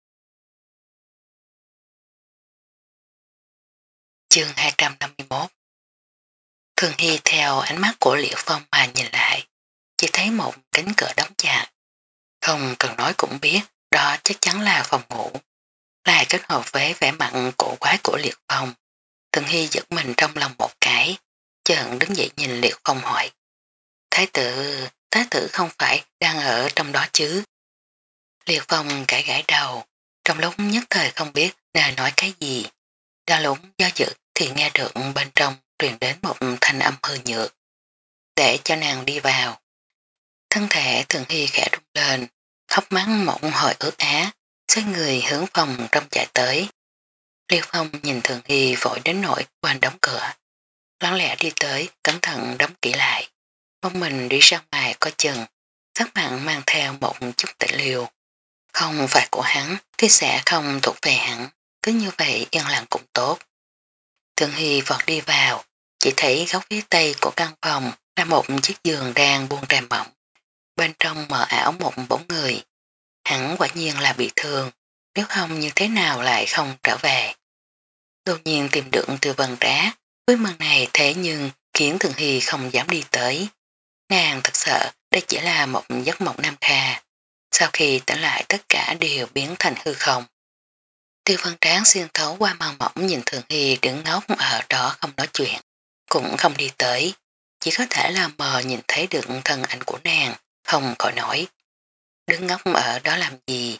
Chương hai trăm năm mươi mốt. Thường Hy theo ánh mắt của Liễu Phong mà nhìn lại, chỉ thấy một cánh cửa đóng chặt. Không cần nói cũng biết, đó chắc chắn là phòng ngủ. Lại kết hợp với vẻ mặn cổ quái của Liệt Phong. Thường Hy giật mình trong lòng một cái, chợn đứng dậy nhìn Liệt Phong hỏi. Thái tử, thái tử không phải đang ở trong đó chứ? Liệt Phong gãi gãi đầu, trong lúc nhất thời không biết nên nói cái gì. Đang lúc do dự thì nghe được bên trong truyền đến một thanh âm hư nhược. Để cho nàng đi vào. Thân thể Thường Hy khẽ rung lên, khóc mắng mộng hồi ướt á, xoay người hướng phòng trong chạy tới. Liêu Phong nhìn Thường Hy vội đến nỗi quanh đóng cửa. Lón lẽ đi tới, cẩn thận đóng kỹ lại. Mong mình đi ra ngoài coi chừng, sắc mặn mang theo một chút tệ liều. Không phải của hắn thì sẽ không thuộc về hắn, cứ như vậy yên lặng cũng tốt. Thường Hy vọt đi vào, chỉ thấy góc phía tây của căn phòng là một chiếc giường đang buông rèm mỏng. Bên trong mờ ảo một bóng người. Hắn quả nhiên là bị thương, nếu không như thế nào lại không trở về. Đột nhiên tìm được Từ Vân Trác, với mừng này thế nhưng khiến Thường Hy không dám đi tới. Nàng thật sợ đây chỉ là một giấc mộng nam kha. Sau khi tỉnh lại tất cả đều biến thành hư không. Tiêu Vân Trác xuyên thấu qua màn mỏng nhìn Thường Hy đứng ngốc ở đó không nói chuyện, cũng không đi tới, chỉ có thể là mờ nhìn thấy được thân ảnh của nàng, không khỏi nổi. Đứng ngốc ở đó làm gì?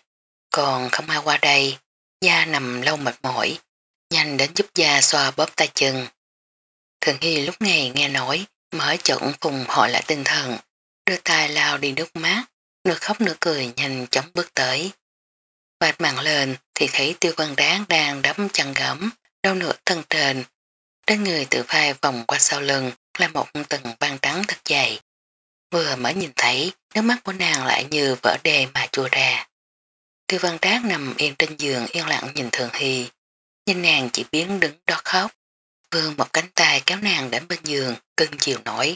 Còn không ai qua đây, da nằm lâu mệt mỏi, nhanh đến giúp da xoa bóp tay chân. Thường Hy lúc này nghe nói, mới chợn phùng hồi lại tinh thần, đưa tay lao đi nước mắt, nửa khóc nửa cười nhanh chóng bước tới. Vạch mặn lên thì thấy Tiêu Văn Đáng đang đấm chân gấm, đau nửa thân trên. Đến người tự vai vòng qua sau lưng là một tầng băng trắng thật dày. Vừa mới nhìn thấy, nước mắt của nàng lại như vỡ đê mà chua ra. Tiêu Văn Đáng nằm yên trên giường yên lặng nhìn Thường Hy, nhưng nàng chỉ biến đứng đó khóc. Vương một cánh tay kéo nàng đến bên giường, cưng chiều nổi.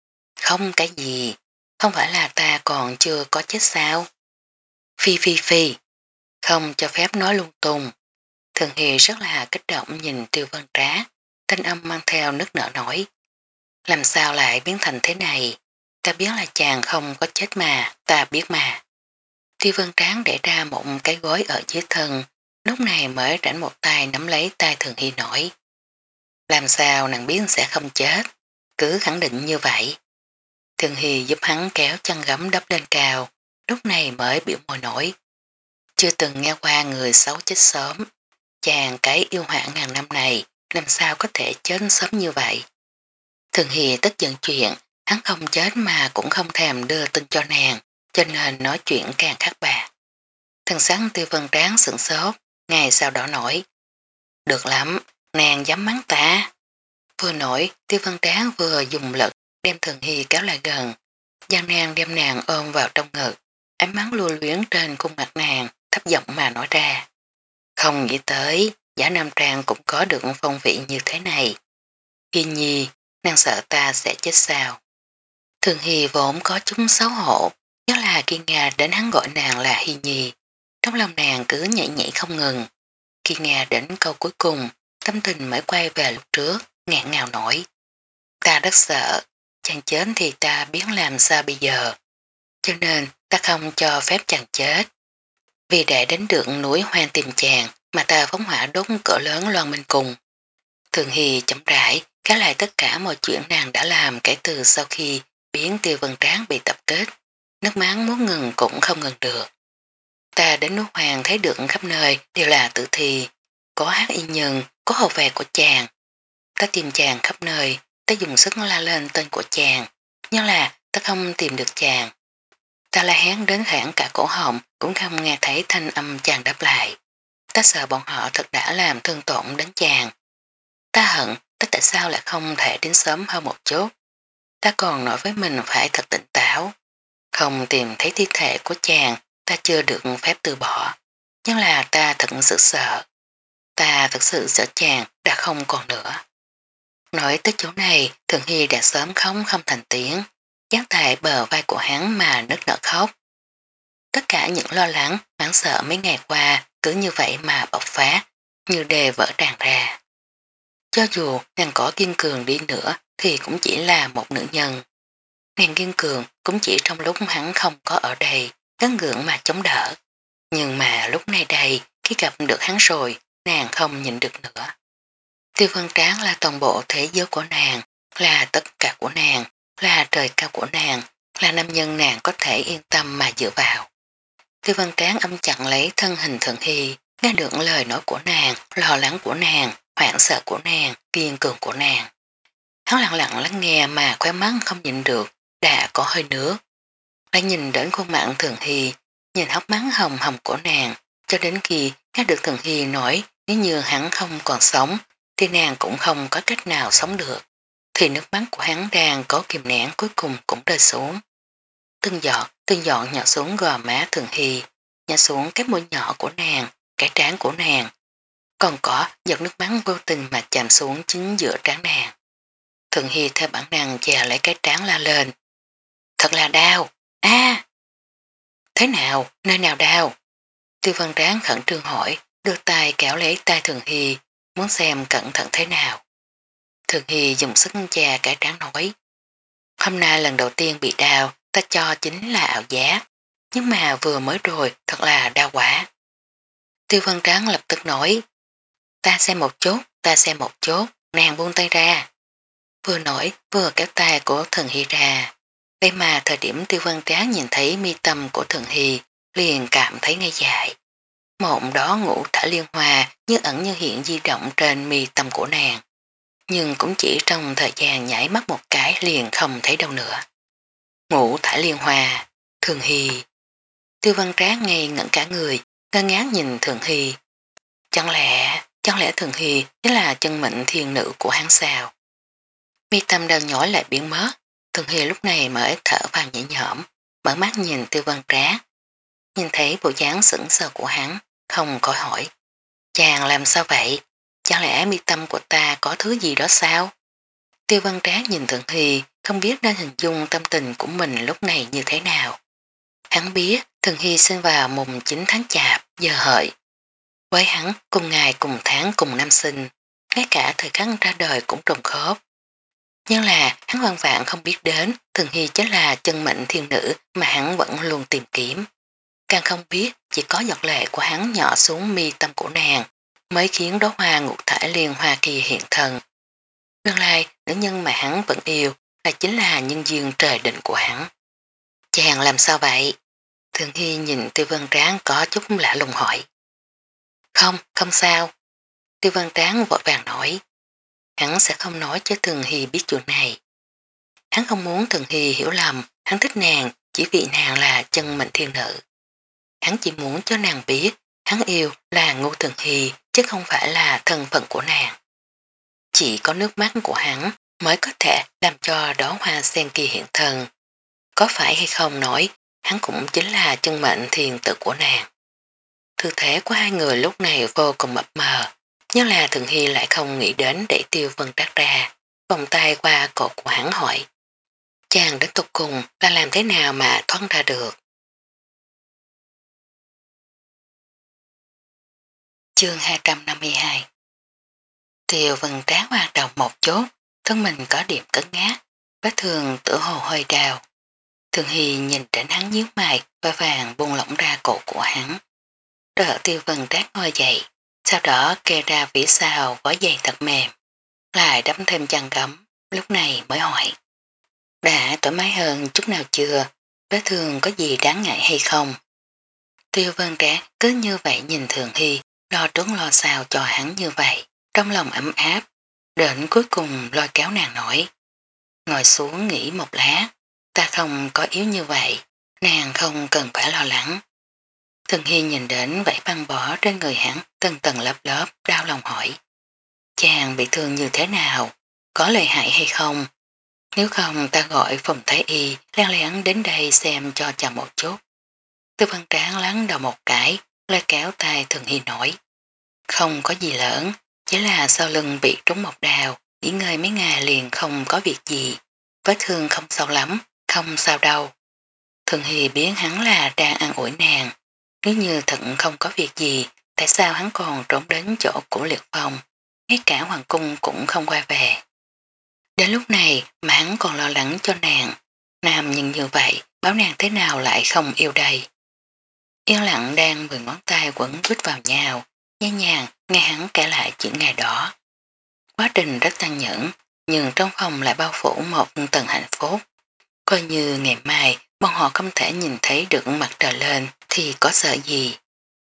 Không cái gì, không phải là ta còn chưa có chết sao? Phi phi phi, không cho phép nói lung tung. Thường Hy rất là kích động nhìn Tiêu Văn Trá, thanh âm mang theo nước nở nổi. Làm sao lại biến thành thế này? Ta biết là chàng không có chết mà, ta biết mà. Tiêu Văn Tráng để ra một cái gối ở dưới thân, lúc này mới rảnh một tay nắm lấy tay Thường Hy nổi. Làm sao nàng biết sẽ không chết, cứ khẳng định như vậy. Thường Hy giúp hắn kéo chân gấm đắp lên cao, lúc này mới biểu môi nổi. Chưa từng nghe qua người xấu chết sớm, chàng cái yêu họa ngàn năm này làm sao có thể chết sớm như vậy. Thường Hy tất giận chuyện, hắn không chết mà cũng không thèm đưa tin cho nàng, cho nên nói chuyện càng khác bạc. Thần sáng Tiêu Văn Tráng sửng sốt, ngày sau đó nổi. Được lắm, nàng dám mắng ta. Vừa nổi, Tiêu Văn Tráng vừa dùng lực đem Thường Hy kéo lại gần. Giang nàng đem nàng ôm vào trong ngực, ánh mắt lưu luyến trên khuôn mặt nàng, thấp giọng mà nói ra. Không nghĩ tới, giả Nam Trang cũng có được phong vị như thế này. Hy nhi, nàng sợ ta sẽ chết sao. Thường Hy vốn có chúng xấu hổ, nhất là khi nghe đến hắn gọi nàng là Hy nhi. Trong lòng nàng cứ nhảy nhảy không ngừng. Khi nghe đến câu cuối cùng, tâm tình mới quay về lúc trước, ngạn ngào nổi. Ta rất sợ, chàng chết thì ta biết làm sao bây giờ. Cho nên ta không cho phép chàng chết. Vì để đến được núi hoang tìm chàng mà ta phóng hỏa đốt cỡ lớn loan minh cùng. Thường Hy chậm rãi kéo lại tất cả mọi chuyện nàng đã làm kể từ sau khi biến Tiêu Vân Tráng bị tập kết. Nước mắt muốn ngừng cũng không ngừng được. Ta đến núi hoàng thấy được khắp nơi đều là tử thi, có hát y nhân, có hậu vệ của chàng. Ta tìm chàng khắp nơi, ta dùng sức la lên tên của chàng, nhưng là ta không tìm được chàng. Ta la hét đến hãng cả cổ họng cũng không nghe thấy thanh âm chàng đáp lại. Ta sợ bọn họ thật đã làm thương tổn đến chàng. Ta hận, ta tại sao lại không thể đến sớm hơn một chút. Ta còn nói với mình phải thật tỉnh táo. Không tìm thấy thi thể của chàng, ta chưa được phép từ bỏ. Nhưng là ta thật sự sợ. Ta thật sự sợ chàng đã không còn nữa. Nói tới chỗ này, Thường Hy đã sớm không không thành tiếng, dán tại bờ vai của hắn mà nức nở khóc. Tất cả những lo lắng, hoảng sợ mấy ngày qua cứ như vậy mà bộc phát, như đề vỡ tràn ra. Cho dù nàng có kiên cường đi nữa thì cũng chỉ là một nữ nhân. Nàng kiên cường cũng chỉ trong lúc hắn không có ở đây, gắn gượng mà chống đỡ. Nhưng mà lúc này đây, khi gặp được hắn rồi, nàng không nhìn được nữa. Tiêu Văn Tráng là toàn bộ thế giới của nàng, là tất cả của nàng, là trời cao của nàng, là nam nhân nàng có thể yên tâm mà dựa vào. Tiêu Văn Tráng âm chặn lấy thân hình Thường Hy, nghe được lời nói của nàng, lo lắng của nàng, hoảng sợ của nàng, kiên cường của nàng. Hắn lặng lặng lắng nghe mà khóe mắt không nhìn được, đã có hơi nước. Lại nhìn đến khuôn mặt Thường Hy, nhìn hốc mắt hồng hồng của nàng, cho đến khi nghe được Thường Hy nói nếu như hắn không còn sống, thì nàng cũng không có cách nào sống được. Thì nước mắt của hắn đang có kìm nén cuối cùng cũng rơi xuống. Từng giọt, từng giọt nhỏ xuống gò má Thường Hy, nhỏ xuống cái mũi nhỏ của nàng, cái trán của nàng. Còn có giọt nước mắt vô tình mà chạm xuống chính giữa trán nàng. Thường Hy theo bản năng chà lấy cái trán la lên. Thật là đau, a Thế nào, nơi nào đau? Tiêu Văn Tráng khẩn trương hỏi, đưa tay kéo lấy tay Thường Hy, muốn xem cẩn thận thế nào. Thường Hy dùng sức chà cái trán nói. Hôm nay lần đầu tiên bị đau, ta cho chính là ảo giác, nhưng mà vừa mới rồi thật là đau quá. Tiêu Văn Tráng lập tức nói, ta xem một chút, ta xem một chút, nàng buông tay ra. Vừa nổi vừa kéo tay của Thường Hy ra. Đây mà thời điểm Tiêu Văn Tráng nhìn thấy mi tâm của Thường Hy liền cảm thấy ngây dại. Một đó ngũ thả liên hoa như ẩn như hiện di động trên mi tâm của nàng. Nhưng cũng chỉ trong thời gian nhảy mắt một cái liền không thấy đâu nữa. Ngũ thả liên hoa, Thường Hy. Tiêu Văn Trác ngây ngẩn cả người, ngơ ngác nhìn Thường Hy. Chẳng lẽ, chẳng lẽ Thường Hy chính là chân mệnh thiên nữ của hắn sao? Mi tâm đau nhói lại biến mất, Thường Hy lúc này mới thở vào nhẹ nhõm, mở mắt nhìn Tiêu Văn Trác. Nhìn thấy bộ dáng sững sờ của hắn, không khỏi hỏi. Chàng làm sao vậy? Chẳng lẽ mi tâm của ta có thứ gì đó sao? Tiêu Văn Trác nhìn Thường Hy, không biết nên hình dung tâm tình của mình lúc này như thế nào. Hắn biết Thường Hy sinh vào mùng chín tháng chạp, giờ hợi. Với hắn cùng ngày cùng tháng cùng năm sinh, ngay cả thời khắc ra đời cũng trùng khớp. Nhưng là hắn hoàn vạn không biết đến Thường Hy chính là chân mệnh thiên nữ mà hắn vẫn luôn tìm kiếm. Càng không biết chỉ có giọt lệ của hắn nhỏ xuống mi tâm của nàng mới khiến đóa hoa ngũ thải liên hoa kỳ hiện thần. Nguyên lai nữ nhân mà hắn vẫn yêu là chính là nhân duyên trời định của hắn. Chàng làm sao vậy? Thường Hy nhìn Tiêu Văn Tráng có chút lạ lùng hỏi. Không, không sao. Tiêu Văn Tráng vội vàng nói. Hắn sẽ không nói cho Thường Hy biết chuyện này. Hắn không muốn Thường Hy hiểu lầm, hắn thích nàng chỉ vì nàng là chân mệnh thiên nữ. Hắn chỉ muốn cho nàng biết hắn yêu là Ngô Thường Hy chứ không phải là thân phận của nàng. Chỉ có nước mắt của hắn mới có thể làm cho đóa hoa sen kia hiện thân. Có phải hay không nói hắn cũng chính là chân mệnh thiên tử của nàng. Thư thế của hai người lúc này vô cùng mập mờ, nhưng là Thường Hy lại không nghĩ đến để Tiêu Vân Trác ra, vòng tay qua cổ của hắn hỏi. Chàng đến tục cùng là làm thế nào mà thoát ra được? Chương hai trăm năm mươi hai. Tiêu Vân Trác hoạt động một chút, thân mình có điểm cấn ngát, vết thương tựa hồ hơi đau. Thường Hy nhìn đến hắn nhíu mày và vàng buông lỏng ra cổ của hắn. Đỡ Tiêu Vân Trác ngồi dậy, sau đó kê ra phía sau gói giày thật mềm, lại đắp thêm chăn gấm, lúc này mới hỏi. Đã thoải mái hơn chút nào chưa? Vết thương có gì đáng ngại hay không? Tiêu Vân Trác cứ như vậy nhìn Thường Hy, lo trốn lo sao cho hắn như vậy, trong lòng ấm áp, đến cuối cùng lôi kéo nàng nổi. Ngồi xuống nghỉ một lát, ta không có yếu như vậy, nàng không cần phải lo lắng. Thường Hy nhìn đến vảy băng bó trên người hắn tầng tầng lớp lớp, đau lòng hỏi. Chàng bị thương như thế nào? Có lợi hại hay không? Nếu không ta gọi phòng thái y lén lén đến đây xem cho chàng một chút. Tư Văn Tráng lắng đầu một cái, lôi kéo tay Thường Hy nói. Không có gì lớn, chỉ là sau lưng bị trúng một đào, nghỉ ngơi mấy ngày liền không có việc gì. Vết thương không sâu lắm, không sao đâu. Thường Hy biến hắn là đang ăn ủi nàng. Nếu như thận không có việc gì, tại sao hắn còn trốn đến chỗ của Liệt Phong, ngay cả hoàng cung cũng không quay về. Đến lúc này mà hắn còn lo lắng cho nàng, nam nhưng như vậy, báo nàng thế nào lại không yêu đây. Yên lặng đang mười ngón tay quẩn quýt vào nhau, nhẹ nhàng nghe hắn kể lại chuyện ngày đó. Quá trình rất tăng nhẫn, nhưng trong phòng lại bao phủ một tầng hạnh phúc. Coi như ngày mai bọn họ không thể nhìn thấy được mặt trời lên thì có sợ gì.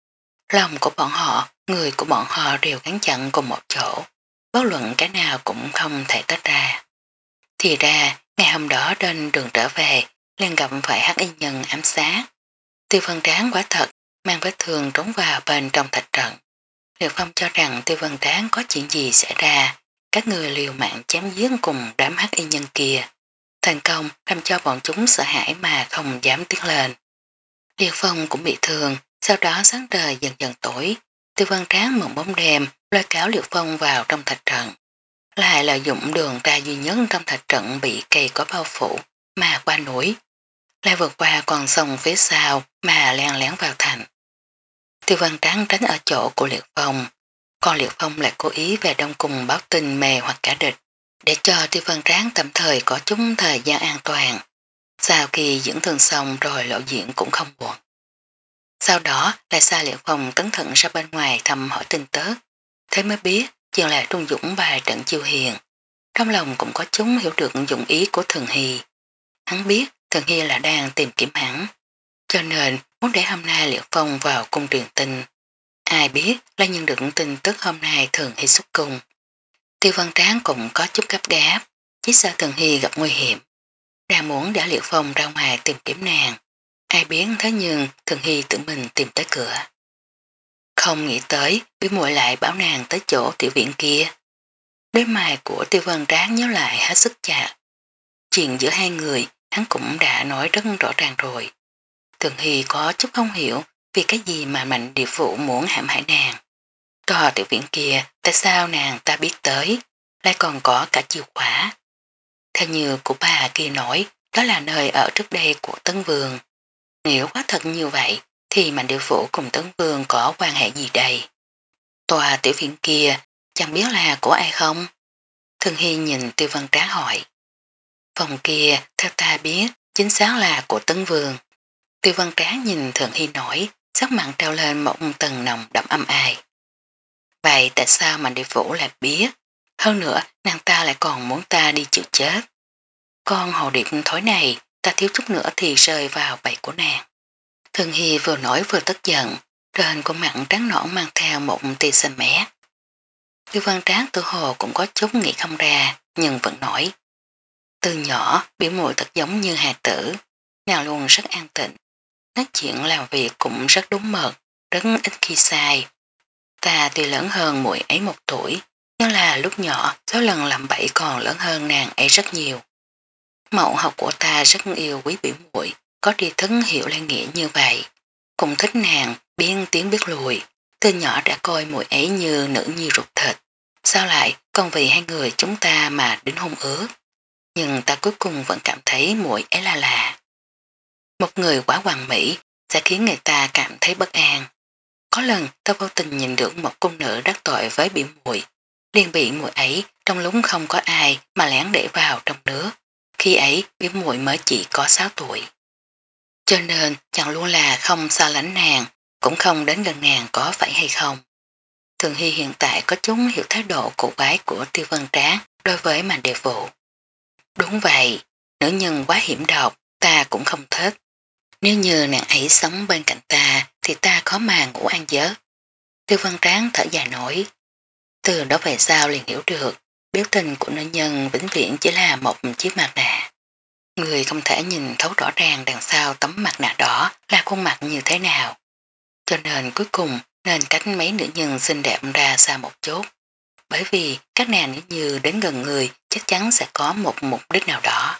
Lòng của bọn họ, người của bọn họ đều gắn chặn cùng một chỗ, bất luận cái nào cũng không thể tách ra. Thì ra, ngày hôm đó trên đường trở về, liền gặp phải hắc y nhân ám sát. Tiêu Vân Tráng quả thật, mang vết thương trốn vào bên trong thạch trận. Liệt Phong cho rằng Tiêu Vân Tráng có chuyện gì xảy ra, các người liều mạng chém giết cùng đám hắc y nhân kia. Thành công làm cho bọn chúng sợ hãi mà không dám tiến lên. Liệt Phong cũng bị thương, sau đó sáng trời dần dần tối. Tiêu Văn Tráng mượn bóng đêm lôi cáo Liệt Phong vào trong thạch trận. Lại lợi dụng đường ra duy nhất trong thạch trận bị cây có bao phủ mà qua núi. Lại vượt qua con sông phía sau mà len lén vào thành. Tiêu Văn Tráng tránh ở chỗ của Liệt Phong. Còn Liệt Phong lại cố ý về đông cùng báo tin mê hoặc cả địch, để cho Tiêu Văn Tráng tạm thời có chút thời gian an toàn. Sau khi dưỡng thương xong rồi lộ diện cũng không buồn. Sau đó lại xa Liệt Phong cẩn thận ra bên ngoài thăm hỏi tin tức. Thế mới biết chuyện là Trung Dũng bài trận chiêu hiền. Trong lòng cũng có chúng hiểu được dụng ý của Thường Hy. Hắn biết Thường Hy là đang tìm kiếm hắn, cho nên muốn để hôm nay Liệt Phong vào cung truyền tin. Ai biết là nhận được tin tức hôm nay Thường Hy xuất cung. Tiêu Văn Tráng cũng có chút gấp gáp, chỉ sợ Thường Hy gặp nguy hiểm. Đang muốn đã Liệt Phong ra ngoài tìm kiếm nàng. Ai biết thế nhưng Thường Hy tự mình tìm tới cửa. Không nghĩ tới Biểu muội lại bảo nàng tới chỗ tiểu viện kia. Đôi mày của Tiêu Văn Tráng nhớ lại hết sức chặt. Chuyện giữa hai người hắn cũng đã nói rất rõ ràng rồi. Thường Hy có chút không hiểu vì cái gì mà Mạnh Địa Phụ muốn hãm hại nàng. Tòa tiểu viện kia tại sao nàng ta biết tới, lại còn có cả chìa khóa. Theo như của bà kia nói, đó là nơi ở trước đây của Tấn Vương. Nếu quá thật như vậy, thì Mạnh Địa Phụ cùng Tấn Vương có quan hệ gì đây? Tòa tiểu viện kia chẳng biết là của ai không? Thường Hy nhìn Tiêu Văn Trá hỏi. Phòng kia theo ta biết chính xác là của Tấn Vương. Tiêu Văn Trá nhìn Thường Hy nổi, sắc mặn trao lên một tầng nồng đậm âm ai. Vậy tại sao Mạnh Địa Phủ lại biết? Hơn nữa nàng ta lại còn muốn ta đi chịu chết. Con hồ điệp thối này ta thiếu chút nữa thì rơi vào bẫy của nàng. Thường Hy vừa nói vừa tức giận, trên khuôn mặt trắng nõn mang theo một tia xanh mé. Tiêu Văn Tráng tự hồ cũng có chút nghĩ không ra, nhưng vẫn nói. Từ nhỏ biểu muội thật giống như hài tử, nào luôn rất an tịnh. Nói chuyện làm việc cũng rất đúng mực, rất ít khi sai. Ta tuy lớn hơn muội ấy một tuổi, nhưng là lúc nhỏ số lần làm bậy còn lớn hơn nàng ấy rất nhiều. Mẫu học của ta rất yêu quý biểu muội, có tri thức hiểu lễ nghĩa như vậy. Cũng thích nàng, biên tiếng biết lùi, từ nhỏ đã coi muội ấy như nữ nhi ruột thịt. Sao lại còn vì hai người chúng ta mà đến hôn ước? Nhưng ta cuối cùng vẫn cảm thấy muội ấy là lạ. Một người quá hoàn mỹ sẽ khiến người ta cảm thấy bất an. Có lần ta vô tình nhìn được một cung nữ đắc tội với biểu muội, liền bị muội ấy trong lúc không có ai mà lén để vào trong nước. Khi ấy biểu muội mới chỉ có sáu tuổi. Cho nên chẳng luôn là không xa lánh nàng, cũng không đến gần nàng có phải hay không. Thường Hy hiện tại có chúng hiểu thái độ cổ quái của Tiêu Văn Tráng đối với Mạnh Địa Phụ. Đúng vậy, nữ nhân quá hiểm độc, ta cũng không thích. Nếu như nàng ấy sống bên cạnh ta thì ta khó mà ngủ ăn giấc. Tiêu Văn Tráng thở dài nổi. Từ đó về sau liền hiểu được biểu tình của nữ nhân vĩnh viễn chỉ là một chiếc mặt nạ. Người không thể nhìn thấu rõ ràng đằng sau tấm mặt nạ đỏ là khuôn mặt như thế nào. Cho nên cuối cùng nên cách mấy nữ nhân xinh đẹp ra xa một chút. Bởi vì các nàng nếu như đến gần người chắc chắn sẽ có một mục đích nào đó.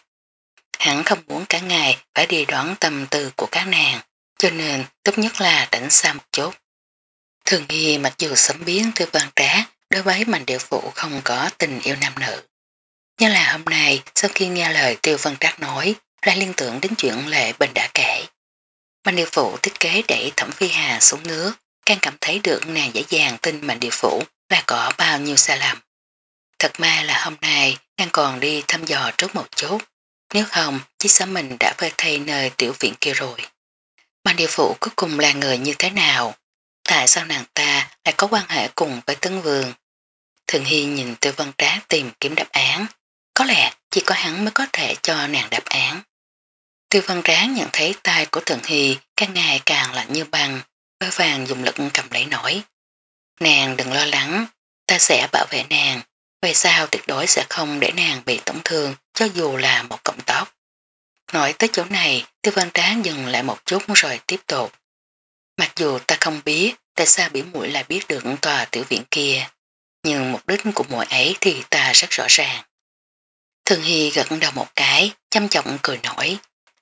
Hắn không muốn cả ngày phải đi đoán tâm tư của các nàng, cho nên tốt nhất là tránh xa một chút. Thường Hy mặc dù sớm biến Tiêu Văn Trá đối với Mạnh Địa Phụ không có tình yêu nam nữ. Nhưng là hôm nay sau khi nghe lời Tiêu Văn Trác nói lại liên tưởng đến chuyện Lệ Bình đã kể. Mạnh Địa Phụ thiết kế đẩy Thẩm Phi Hà xuống nước, càng cảm thấy được nàng dễ dàng tin Mạnh Địa Phụ là có bao nhiêu sai lầm. Thật may là hôm nay nàng còn đi thăm dò trước một chút, nếu không chỉ sợ mình đã về thay nơi tiểu viện kia rồi. Mạnh Địa Phụ cuối cùng là người như thế nào? Tại sao nàng ta lại có quan hệ cùng với Tấn Vương? Thường Hy nhìn Tiêu Văn Trác tìm kiếm đáp án. Có lẽ chỉ có hắn mới có thể cho nàng đáp án. Tiêu Văn Trác nhận thấy tay của Thường Hy càng ngày càng lạnh như băng, vội vàng dùng lực cầm lấy nổi. Nàng đừng lo lắng, ta sẽ bảo vệ nàng. Về sau tuyệt đối sẽ không để nàng bị tổn thương cho dù là một cọng tóc. Nói tới chỗ này, Tiêu Văn Trác dừng lại một chút rồi tiếp tục. Mặc dù ta không biết tại sao biểu muội lại biết được tòa tiểu viện kia, nhưng mục đích của muội ấy thì ta rất rõ ràng. Thường Hy gật đầu một cái, chăm trọng cười nổi.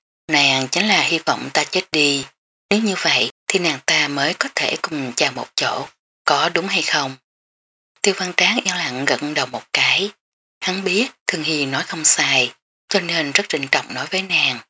Nàng chính là hy vọng ta chết đi, nếu như vậy thì nàng ta mới có thể cùng chào một chỗ, có đúng hay không? Tiêu Văn Tráng yên lặng gật đầu một cái, hắn biết Thường Hy nói không sai, cho nên rất trịnh trọng nói với nàng.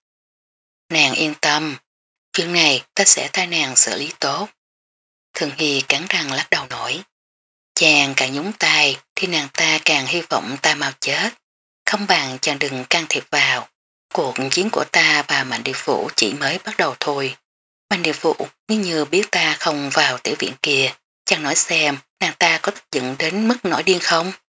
Nàng yên tâm, chuyện này ta sẽ thay nàng xử lý tốt. Thường Hy cắn răng lắc đầu nổi. Chàng càng nhúng tay thì nàng ta càng hy vọng ta mau chết. Không bằng chàng đừng can thiệp vào. Cuộc chiến của ta và Mạnh Địa Phủ chỉ mới bắt đầu thôi. Mạnh Địa Phủ nếu như biết ta không vào tiểu viện kia, chàng nói xem nàng ta có tức giận đến mức nổi điên không?